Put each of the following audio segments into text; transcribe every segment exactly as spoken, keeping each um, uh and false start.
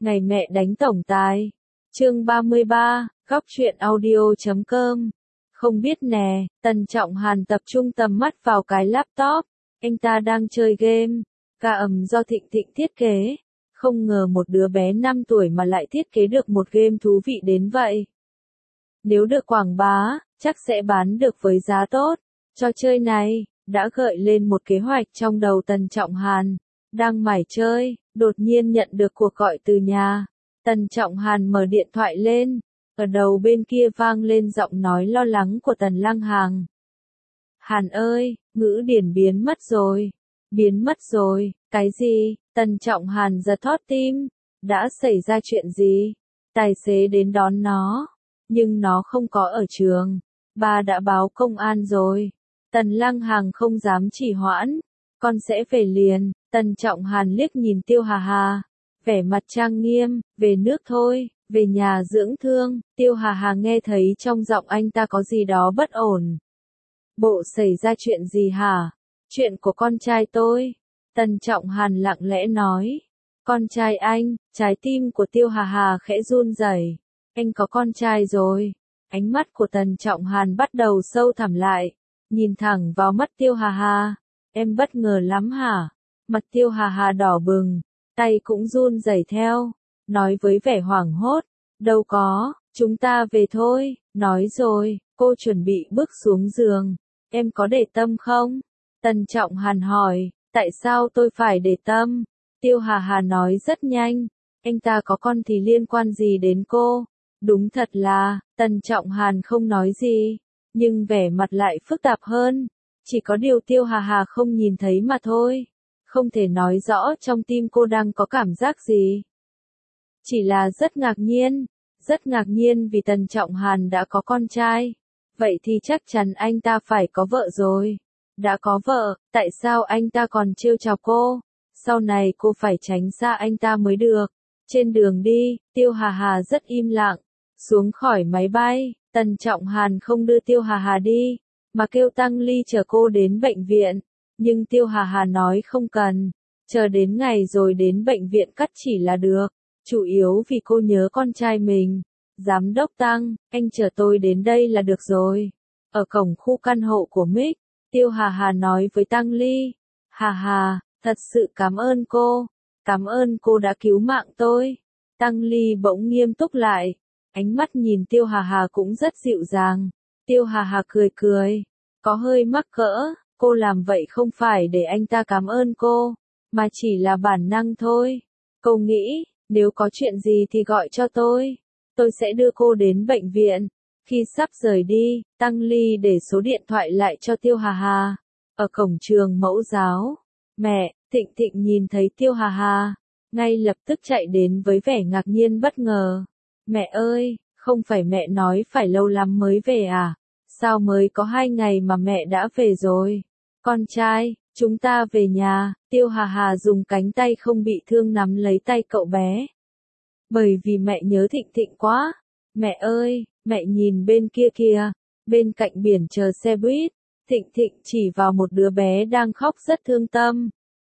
Ngày mẹ đánh tổng tài. Chương ba mươi ba, góc truyện audio chấm com. Không biết nè, Tần Trọng Hàn tập trung tầm mắt vào cái laptop. Anh ta đang chơi game. Ca ầm do Thịnh Thịnh thiết kế. Không ngờ một đứa bé năm tuổi mà lại thiết kế được một game thú vị đến vậy. Nếu được quảng bá, chắc sẽ bán được với giá tốt. Trò chơi này đã gợi lên một kế hoạch trong đầu Tần Trọng Hàn. Đang mải chơi, đột nhiên nhận được cuộc gọi từ nhà. Tần Trọng Hàn mở điện thoại lên. Ở đầu bên kia vang lên giọng nói lo lắng của Tần Lăng Hàng. Hàn ơi, ngữ điển biến mất rồi. Biến mất rồi, cái gì? Tần Trọng Hàn giật thót tim. Đã xảy ra chuyện gì? Tài xế đến đón nó. Nhưng nó không có ở trường. Ba đã báo công an rồi. Tần Lăng Hàng không dám trì hoãn. Con sẽ về liền. Tần Trọng Hàn liếc nhìn Tiêu Hà Hà. Vẻ mặt trang nghiêm, về nước thôi, về nhà dưỡng thương. Tiêu Hà Hà nghe thấy trong giọng anh ta có gì đó bất ổn. Bộ xảy ra chuyện gì hả? Chuyện của con trai tôi. Tần Trọng Hàn lặng lẽ nói. Con trai anh, trái tim của Tiêu Hà Hà khẽ run rẩy. Anh có con trai rồi. Ánh mắt của Tần Trọng Hàn bắt đầu sâu thẳm lại. Nhìn thẳng vào mắt Tiêu Hà Hà. Em bất ngờ lắm hả? Mặt Tiêu Hà Hà đỏ bừng. Tay cũng run rẩy theo. Nói với vẻ hoảng hốt. Đâu có, chúng ta về thôi. Nói rồi, cô chuẩn bị bước xuống giường. Em có để tâm không? Tần Trọng Hàn hỏi. Tại sao tôi phải để tâm? Tiêu Hà Hà nói rất nhanh. Anh ta có con thì liên quan gì đến cô? Đúng thật là, Tần Trọng Hàn không nói gì. Nhưng vẻ mặt lại phức tạp hơn. Chỉ có điều Tiêu Hà Hà không nhìn thấy mà thôi. Không thể nói rõ trong tim cô đang có cảm giác gì. Chỉ là rất ngạc nhiên. Rất ngạc nhiên vì Tần Trọng Hàn đã có con trai. Vậy thì chắc chắn anh ta phải có vợ rồi. Đã có vợ, tại sao anh ta còn trêu chọc cô? Sau này cô phải tránh xa anh ta mới được. Trên đường đi, Tiêu Hà Hà rất im lặng. Xuống khỏi máy bay, Tần Trọng Hàn không đưa Tiêu Hà Hà đi, mà kêu Tăng Ly chở cô đến bệnh viện. Nhưng Tiêu Hà Hà nói không cần, chờ đến ngày rồi đến bệnh viện cắt chỉ là được. Chủ yếu vì cô nhớ con trai mình. Giám đốc Tăng, anh chở tôi đến đây là được rồi. Ở cổng khu căn hộ của Mick, Tiêu Hà Hà nói với Tăng Ly. Hà Hà, thật sự cảm ơn cô. Cảm ơn cô đã cứu mạng tôi. Tăng Ly bỗng nghiêm túc lại. Ánh mắt nhìn Tiêu Hà Hà cũng rất dịu dàng. Tiêu Hà Hà cười cười. Có hơi mắc cỡ. Cô làm vậy không phải để anh ta cảm ơn cô. Mà chỉ là bản năng thôi. Cô nghĩ, nếu có chuyện gì thì gọi cho tôi. Tôi sẽ đưa cô đến bệnh viện. Khi sắp rời đi, Tăng Ly để số điện thoại lại cho Tiêu Hà Hà. Ở cổng trường mẫu giáo. Mẹ, Thịnh Thịnh nhìn thấy Tiêu Hà Hà. Ngay lập tức chạy đến với vẻ ngạc nhiên bất ngờ. Mẹ ơi, không phải mẹ nói phải lâu lắm mới về à? Sao mới có hai ngày mà mẹ đã về rồi? Con trai, chúng ta về nhà. Tiêu Hà Hà dùng cánh tay không bị thương nắm lấy tay cậu bé. Bởi vì mẹ nhớ Thịnh Thịnh quá. Mẹ ơi, mẹ nhìn bên kia kìa. Bên cạnh biển chờ xe buýt. Thịnh Thịnh chỉ vào một đứa bé đang khóc rất thương tâm.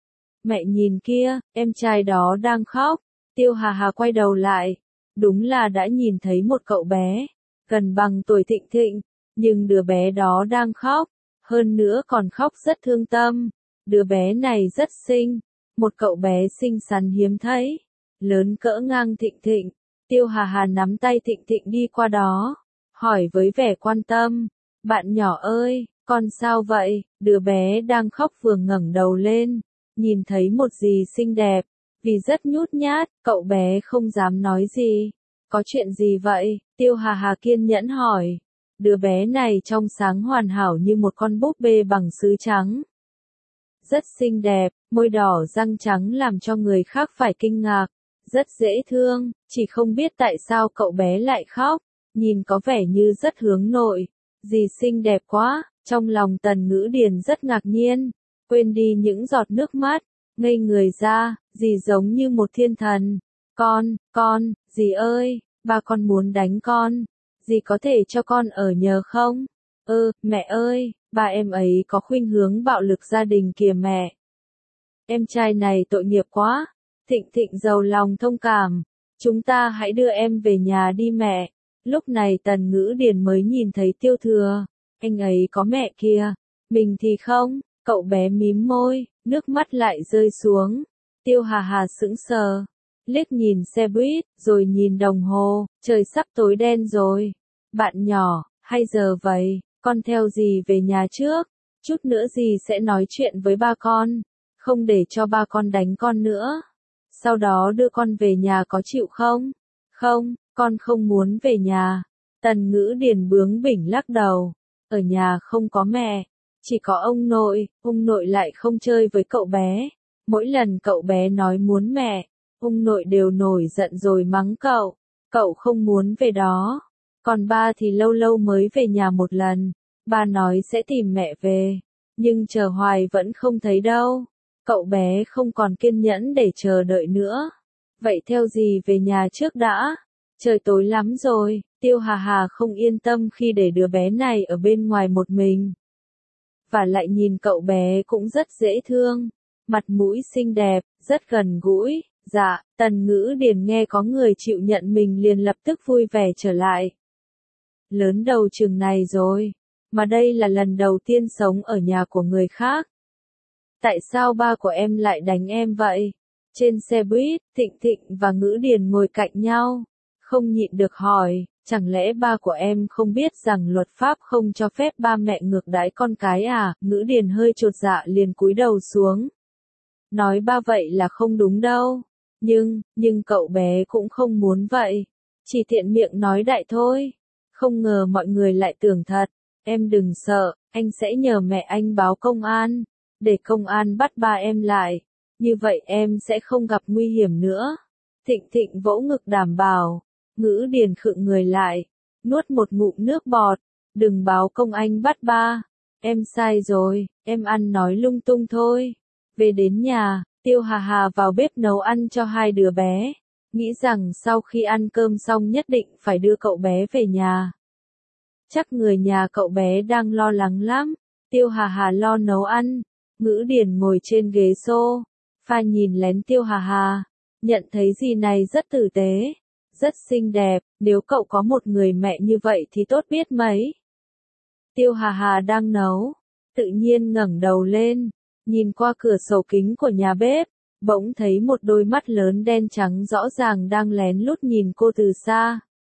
Mẹ nhìn kia, em trai đó đang khóc. Tiêu Hà Hà quay đầu lại. Đúng là đã nhìn thấy một cậu bé. Gần bằng tuổi Thịnh Thịnh. Nhưng đứa bé đó đang khóc. Hơn nữa còn khóc rất thương tâm. Đứa bé này rất xinh. Một cậu bé xinh xắn hiếm thấy. Lớn cỡ ngang Thịnh Thịnh. Tiêu Hà Hà nắm tay Thịnh Thịnh đi qua đó. Hỏi với vẻ quan tâm. Bạn nhỏ ơi, con sao vậy? Đứa bé đang khóc vừa ngẩng đầu lên. Nhìn thấy một gì xinh đẹp. Vì rất nhút nhát, cậu bé không dám nói gì. Có chuyện gì vậy? Tiêu Hà Hà kiên nhẫn hỏi. Đứa bé này trong sáng hoàn hảo như một con búp bê bằng sứ trắng. Rất xinh đẹp, môi đỏ răng trắng làm cho người khác phải kinh ngạc. Rất dễ thương, chỉ không biết tại sao cậu bé lại khóc. Nhìn có vẻ như rất hướng nội. Dì xinh đẹp quá, trong lòng Tần Ngữ Điền rất ngạc nhiên. Quên đi những giọt nước mắt. Ngây người ra, dì giống như một thiên thần. Con, con, dì ơi, ba con muốn đánh con. Dì có thể cho con ở nhờ không? Ơ, mẹ ơi, ba em ấy có khuynh hướng bạo lực gia đình kìa mẹ. Em trai này tội nghiệp quá. Thịnh Thịnh giàu lòng thông cảm. Chúng ta hãy đưa em về nhà đi mẹ. Lúc này Tần Ngữ Điền mới nhìn thấy Tiêu Thừa. Anh ấy có mẹ kìa. Mình thì không. Cậu bé mím môi, nước mắt lại rơi xuống. Tiêu Hà Hà sững sờ. Liếc nhìn xe buýt, rồi nhìn đồng hồ. Trời sắp tối đen rồi. Bạn nhỏ, hay giờ vậy, con theo dì về nhà trước. Chút nữa dì sẽ nói chuyện với ba con. Không để cho ba con đánh con nữa. Sau đó đưa con về nhà có chịu không? Không, con không muốn về nhà. Tần Ngữ Điền bướng bỉnh lắc đầu. Ở nhà không có mẹ. Chỉ có ông nội, ông nội lại không chơi với cậu bé. Mỗi lần cậu bé nói muốn mẹ, ông nội đều nổi giận rồi mắng cậu. Cậu không muốn về đó. Còn ba thì lâu lâu mới về nhà một lần. Ba nói sẽ tìm mẹ về. Nhưng chờ hoài vẫn không thấy đâu. Cậu bé không còn kiên nhẫn để chờ đợi nữa. Vậy theo dì về nhà trước đã. Trời tối lắm rồi. Tiêu Hà Hà không yên tâm khi để đứa bé này ở bên ngoài một mình. Và lại nhìn cậu bé cũng rất dễ thương. Mặt mũi xinh đẹp, rất gần gũi. Dạ, Tần Ngữ Điền nghe có người chịu nhận mình liền lập tức vui vẻ trở lại. Lớn đầu chừng này rồi. Mà đây là lần đầu tiên sống ở nhà của người khác. Tại sao ba của em lại đánh em vậy? Trên xe buýt, Thịnh Thịnh và Ngữ Điền ngồi cạnh nhau. Không nhịn được hỏi, chẳng lẽ ba của em không biết rằng luật pháp không cho phép ba mẹ ngược đãi con cái à? Ngữ Điền hơi chột dạ liền cúi đầu xuống. Nói ba vậy là không đúng đâu. Nhưng, nhưng cậu bé cũng không muốn vậy. Chỉ tiện miệng nói đại thôi. Không ngờ mọi người lại tưởng thật. Em đừng sợ, anh sẽ nhờ mẹ anh báo công an. Để công an bắt ba em lại. Như vậy em sẽ không gặp nguy hiểm nữa. Thịnh Thịnh vỗ ngực đảm bảo. Ngữ Điền khựng người lại. Nuốt một ngụm nước bọt. Đừng báo công anh bắt ba. Em sai rồi, em ăn nói lung tung thôi. Về đến nhà, Tiêu Hà Hà vào bếp nấu ăn cho hai đứa bé. Nghĩ rằng sau khi ăn cơm xong nhất định phải đưa cậu bé về nhà. Chắc người nhà cậu bé đang lo lắng lắm. Tiêu Hà Hà lo nấu ăn. Ngữ Điền ngồi trên ghế xô. Pha nhìn lén Tiêu Hà Hà. Nhận thấy dì này rất tử tế. Rất xinh đẹp. Nếu cậu có một người mẹ như vậy thì tốt biết mấy. Tiêu Hà Hà đang nấu. Tự nhiên ngẩng đầu lên. Nhìn qua cửa sổ kính của nhà bếp. Bỗng thấy một đôi mắt lớn đen trắng rõ ràng đang lén lút nhìn cô từ xa.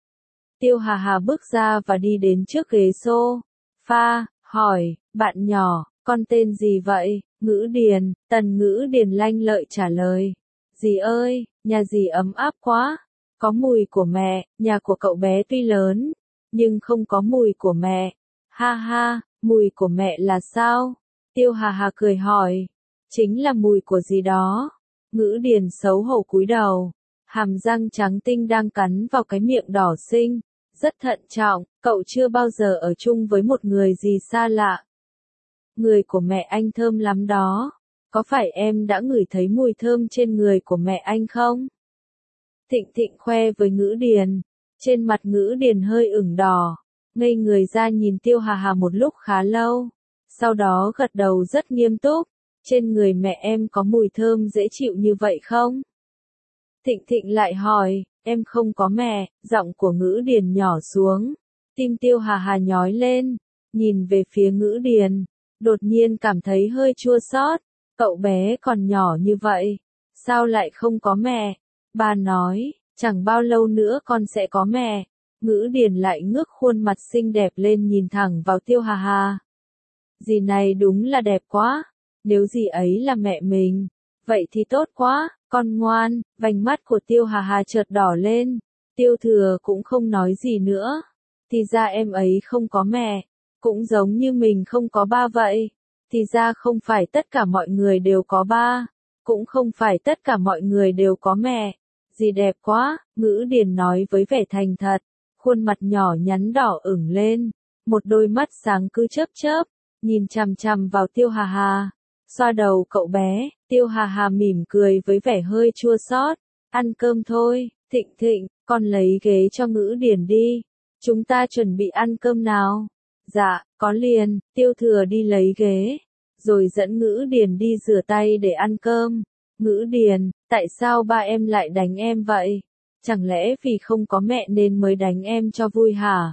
Tiêu Hà Hà bước ra và đi đến trước ghế xô. Pha, hỏi, bạn nhỏ, con tên gì vậy? Ngữ Điền. Tần Ngữ Điền lanh lợi trả lời. Dì ơi, nhà dì ấm áp quá. Có mùi của mẹ, nhà của cậu bé tuy lớn, nhưng không có mùi của mẹ. Ha ha, mùi của mẹ là sao? Tiêu Hà Hà cười hỏi. Chính là mùi của gì đó. Ngữ Điền xấu hổ cúi đầu. Hàm răng trắng tinh đang cắn vào cái miệng đỏ xinh. Rất thận trọng, cậu chưa bao giờ ở chung với một người gì xa lạ. Người của mẹ anh thơm lắm đó. Có phải em đã ngửi thấy mùi thơm trên người của mẹ anh không? Thịnh Thịnh khoe với Ngữ Điền. Trên mặt Ngữ Điền hơi ửng đỏ. Ngây người ra nhìn Tiêu Hà Hà một lúc khá lâu. Sau đó gật đầu rất nghiêm túc. Trên người mẹ em có mùi thơm dễ chịu như vậy không? Thịnh Thịnh lại hỏi, em không có mẹ. Giọng của Ngữ Điền nhỏ xuống. Tim Tiêu Hà Hà nhói lên. Nhìn về phía Ngữ Điền. Đột nhiên cảm thấy hơi chua xót. Cậu bé còn nhỏ như vậy. Sao lại không có mẹ? Bà nói, chẳng bao lâu nữa con sẽ có mẹ. Ngữ Điền lại ngước khuôn mặt xinh đẹp lên nhìn thẳng vào Tiêu Hà Hà. Dì này đúng là đẹp quá. Nếu dì ấy là mẹ mình, vậy thì tốt quá, con ngoan. Vành mắt của Tiêu Hà Hà chợt đỏ lên. Tiêu Thừa cũng không nói gì nữa. Thì ra em ấy không có mẹ. Cũng giống như mình không có ba vậy. Thì ra không phải tất cả mọi người đều có ba. Cũng không phải tất cả mọi người đều có mẹ. Dì đẹp quá, Ngữ Điền nói với vẻ thành thật. Khuôn mặt nhỏ nhắn đỏ ửng lên. Một đôi mắt sáng cứ chớp chớp. Nhìn chằm chằm vào Tiêu Hà Hà. Xoa đầu cậu bé. Tiêu Hà Hà mỉm cười với vẻ hơi chua xót. Ăn cơm thôi. Thịnh Thịnh, con lấy ghế cho Ngữ Điền đi. Chúng ta chuẩn bị ăn cơm nào. Dạ, có liền. Tiêu Thừa đi lấy ghế. Rồi dẫn Ngữ Điền đi rửa tay để ăn cơm. Ngữ Điền, tại sao ba em lại đánh em vậy? Chẳng lẽ vì không có mẹ nên mới đánh em cho vui hả?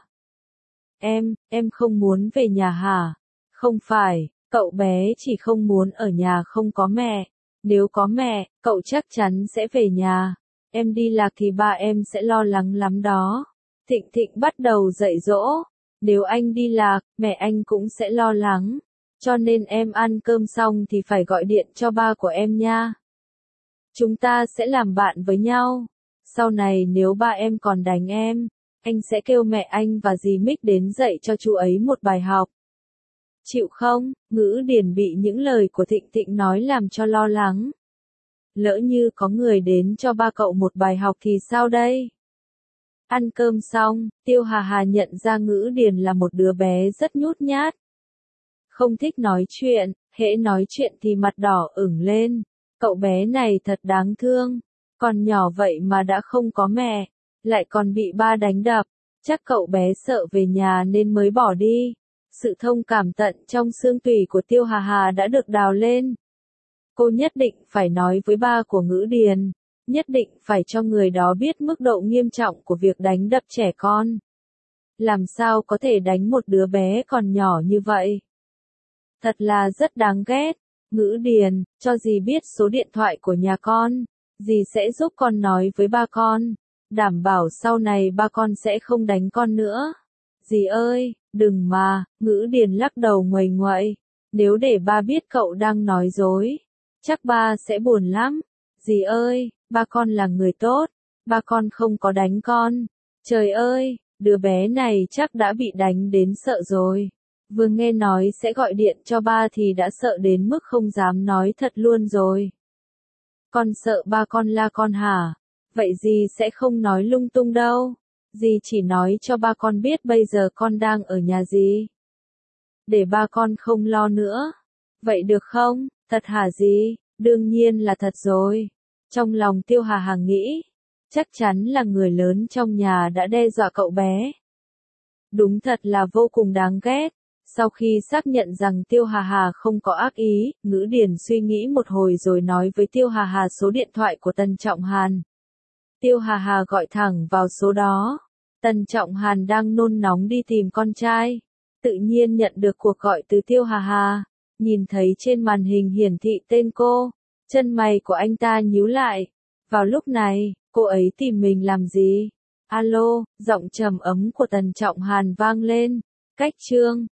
Em, em không muốn về nhà hả? Không phải, cậu bé chỉ không muốn ở nhà không có mẹ. Nếu có mẹ, cậu chắc chắn sẽ về nhà. Em đi lạc thì ba em sẽ lo lắng lắm đó. Thịnh Thịnh bắt đầu dạy dỗ. Nếu anh đi lạc, mẹ anh cũng sẽ lo lắng. Cho nên em ăn cơm xong thì phải gọi điện cho ba của em nha. Chúng ta sẽ làm bạn với nhau. Sau này nếu ba em còn đánh em, anh sẽ kêu mẹ anh và dì Mích đến dạy cho chú ấy một bài học. Chịu không? Ngữ Điền bị những lời của Thịnh Thịnh nói làm cho lo lắng. Lỡ như có người đến cho ba cậu một bài học thì sao đây? Ăn cơm xong, Tiêu Hà Hà nhận ra Ngữ Điền là một đứa bé rất nhút nhát. Không thích nói chuyện, hễ nói chuyện thì mặt đỏ ửng lên. Cậu bé này thật đáng thương. Còn nhỏ vậy mà đã không có mẹ, lại còn bị ba đánh đập. Chắc cậu bé sợ về nhà nên mới bỏ đi. Sự thông cảm tận trong xương tủy của Tiêu Hà Hà đã được đào lên. Cô nhất định phải nói với ba của Ngữ Điền. Nhất định phải cho người đó biết mức độ nghiêm trọng của việc đánh đập trẻ con. Làm sao có thể đánh một đứa bé còn nhỏ như vậy? Thật là rất đáng ghét. Ngữ Điền, cho dì biết số điện thoại của nhà con. Dì sẽ giúp con nói với ba con. Đảm bảo sau này ba con sẽ không đánh con nữa. Dì ơi, đừng mà, Ngữ Điền lắc đầu nguầy nguậy. Nếu để ba biết cậu đang nói dối, chắc ba sẽ buồn lắm. Dì ơi, ba con là người tốt. Ba con không có đánh con. Trời ơi, đứa bé này chắc đã bị đánh đến sợ rồi. Vừa nghe nói sẽ gọi điện cho ba thì đã sợ đến mức không dám nói thật luôn rồi. Con sợ ba con la con hả? Vậy dì sẽ không nói lung tung đâu. Dì chỉ nói cho ba con biết bây giờ con đang ở nhà dì. Để ba con không lo nữa. Vậy được không? Thật hả dì? Đương nhiên là thật rồi. Trong lòng Tiêu Hà Hà nghĩ, chắc chắn là người lớn trong nhà đã đe dọa cậu bé. Đúng thật là vô cùng đáng ghét. Sau khi xác nhận rằng Tiêu Hà Hà không có ác ý, Ngữ Điền suy nghĩ một hồi rồi nói với Tiêu Hà Hà số điện thoại của Tần Trọng Hàn. Tiêu Hà Hà gọi thẳng vào số đó. Tần Trọng Hàn đang nôn nóng đi tìm con trai. Tự nhiên nhận được cuộc gọi từ Tiêu Hà Hà. Nhìn thấy trên màn hình hiển thị tên cô. Chân mày của anh ta nhíu lại. Vào lúc này, cô ấy tìm mình làm gì? Alo, giọng trầm ấm của Tần Trọng Hàn vang lên. Cách chương